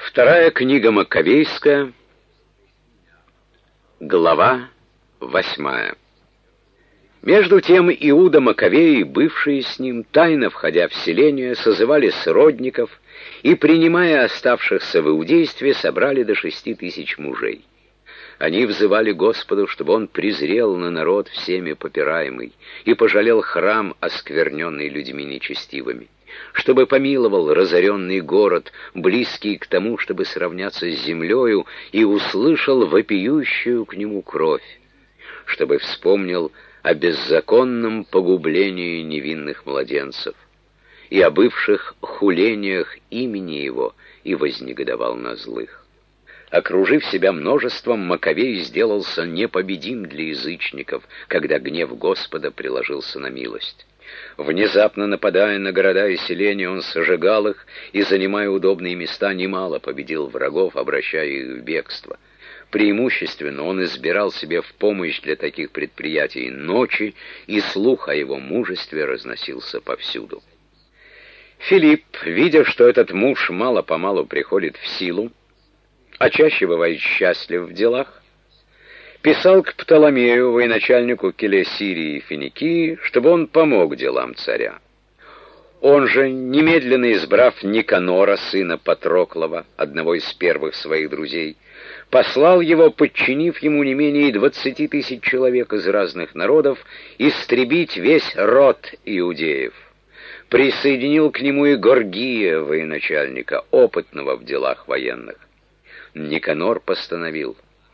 Вторая книга Маккавейская, глава 8. Между тем Иуда Маккавей и бывшие с ним, тайно входя в селение, созывали сродников и, принимая оставшихся в иудействе, собрали до 6000 мужей. Они взывали Господу, чтобы Он презрел на народ всеми попираемый и пожалел храм, оскверненный людьми нечестивыми, чтобы помиловал разоренный город, близкий к тому, чтобы сравняться с землею, и услышал вопиющую к нему кровь, чтобы вспомнил о беззаконном погублении невинных младенцев и о бывших хулениях имени его, и вознегодовал на злых. Окружив себя множеством, Маккавей сделался непобедим для язычников, когда гнев Господа приложился на милость. Внезапно нападая на города и селения, он сожигал их и, занимая удобные места, немало победил врагов, обращая их в бегство. Преимущественно он избирал себе в помощь для таких предприятий ночи, и слух о его мужестве разносился повсюду. Филипп, видя, что этот муж мало-помалу приходит в силу, а чаще бывает счастлив в делах, писал к Птоломею, военачальнику Келесирии и Финикии, чтобы он помог делам царя. Он же, немедленно избрав Никанора, сына Патроклова, одного из первых своих друзей, послал его, подчинив ему не менее 20 000 человек из разных народов, истребить весь род иудеев. Присоединил к нему и Горгия, военачальника, опытного в делах военных. Никанор постановил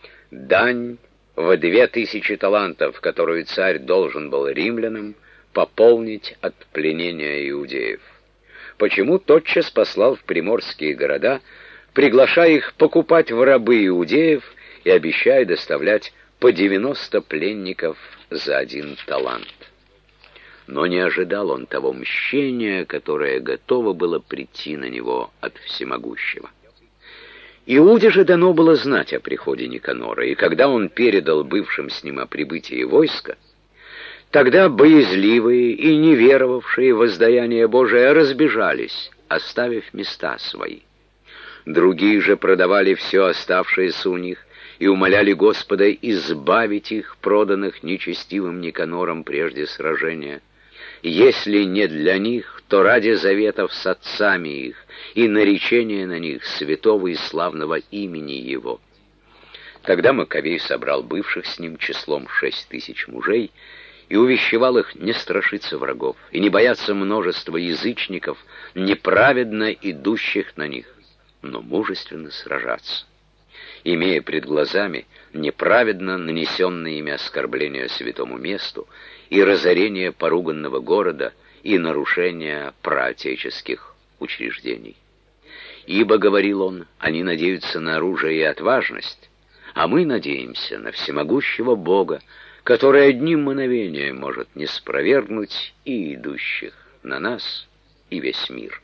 дань в 2000 талантов, которую царь должен был римлянам пополнить от пленения иудеев. Почему тотчас послал в приморские города, приглашая их покупать в рабы иудеев и обещая доставлять по 90 пленников за 1 талант. Но не ожидал он того мщения, которое готово было прийти на него от всемогущего. Иуде же дано было знать о приходе Никанора, и когда он передал бывшим с ним о прибытии войска, тогда боязливые и неверовавшие в воздаяние Божие разбежались, оставив места свои. Другие же продавали все оставшееся у них и умоляли Господа избавить их, проданных нечестивым Никанором прежде сражения. Если не для них, то ради заветов с отцами их и наречения на них святого и славного имени его. Тогда Маккавей собрал бывших с ним числом 6000 мужей и увещевал их не страшиться врагов и не бояться множества язычников, неправедно идущих на них, но мужественно сражаться, имея пред глазами неправедно нанесенные ими оскорбления святому месту и разорение поруганного города и нарушение праотеческих учреждений. Ибо, говорил он, они надеются на оружие и отважность, а мы надеемся на всемогущего Бога, который одним мановением может ниспровергнуть и идущих на нас, и весь мир.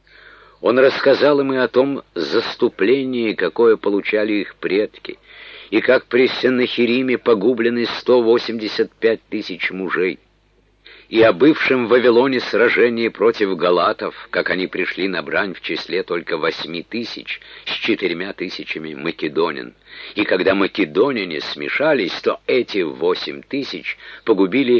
Он рассказал им и о том заступлении, какое получали их предки, и как при Сеннахериме погублены 185 000 мужей, и о бывшем в Вавилоне сражении против галатов, как они пришли на брань в числе только 8000 с 4000 македонин, и когда македоняне смешались, то эти 8000 погубили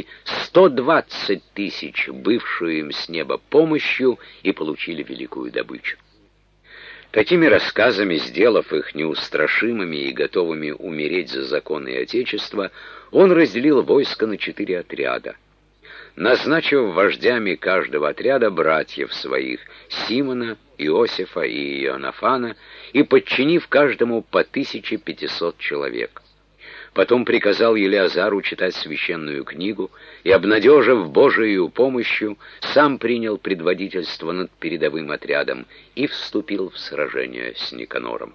120 000, бывшую им с неба помощью, и получили великую добычу. Такими рассказами, сделав их неустрашимыми и готовыми умереть за законы и Отечество, он разделил войско на 4 отряда, назначив вождями каждого отряда братьев своих, Симона, Иосифа и Ионафана, и подчинив каждому по 1500 человек. Потом приказал Елеазару читать священную книгу, и, обнадежив Божию помощью, сам принял предводительство над передовым отрядом и вступил в сражение с Никанором.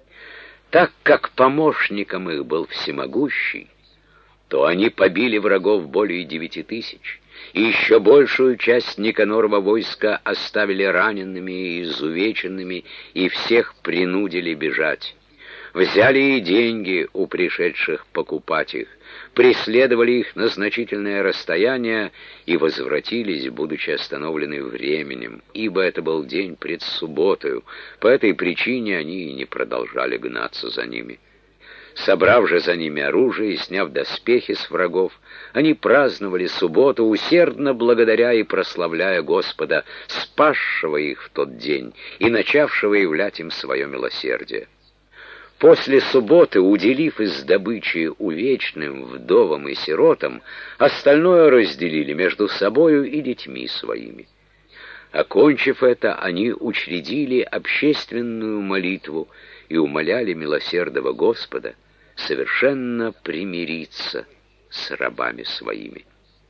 Так как помощником их был всемогущий, то они побили врагов более 9000, и еще большую часть Никанорова войска оставили ранеными и изувеченными, и всех принудили бежать. Взяли и деньги у пришедших покупать их, преследовали их на значительное расстояние и возвратились, будучи остановлены временем, ибо это был день пред субботою, по этой причине они и не продолжали гнаться за ними. Собрав же за ними оружие и сняв доспехи с врагов, они праздновали субботу, усердно благодаря и прославляя Господа, спасшего их в тот день и начавшего являть им свое милосердие. После субботы, уделив из добычи увечным, вдовам и сиротам, остальное разделили между собою и детьми своими. Окончив это, они учредили общественную молитву и умоляли милосердного Господа совершенно примириться с рабами своими.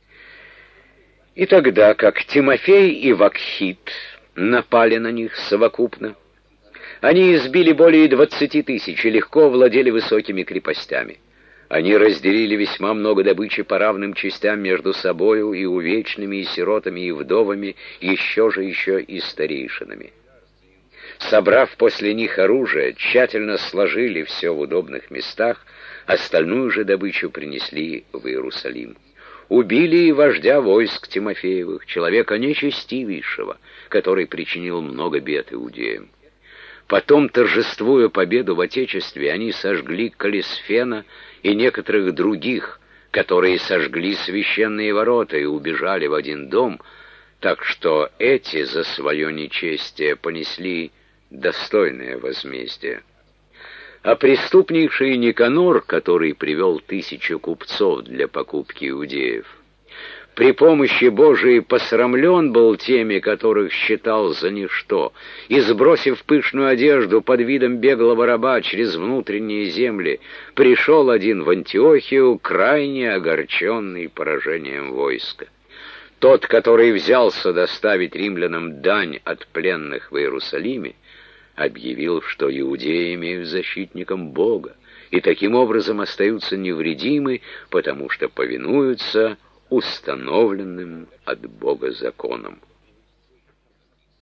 И тогда, как Тимофей и Вакхит напали на них совокупно, они избили более 20 тысяч и легко владели высокими крепостями. Они разделили весьма много добычи по равным частям между собою, и увечными, и сиротами, и вдовами, еще и старейшинами. Собрав после них оружие, тщательно сложили все в удобных местах, остальную же добычу принесли в Иерусалим. Убили и вождя войск Тимофеевых, человека нечестивейшего, который причинил много бед иудеям. Потом, торжествуя победу в Отечестве, они сожгли Калисфена и некоторых других, которые сожгли священные ворота и убежали в один дом, так что эти за свое нечестие понесли достойное возмездие. А преступнейший Никанор, который привел 1000 купцов для покупки иудеев, при помощи Божией посрамлен был теми, которых считал за ничто, и, сбросив пышную одежду под видом беглого раба через внутренние земли, пришел один в Антиохию, крайне огорченный поражением войска. Тот, который взялся доставить римлянам дань от пленных в Иерусалиме, объявил, что иудеи имеют защитником Бога, и таким образом остаются невредимы, потому что повинуются установленным от Бога законам.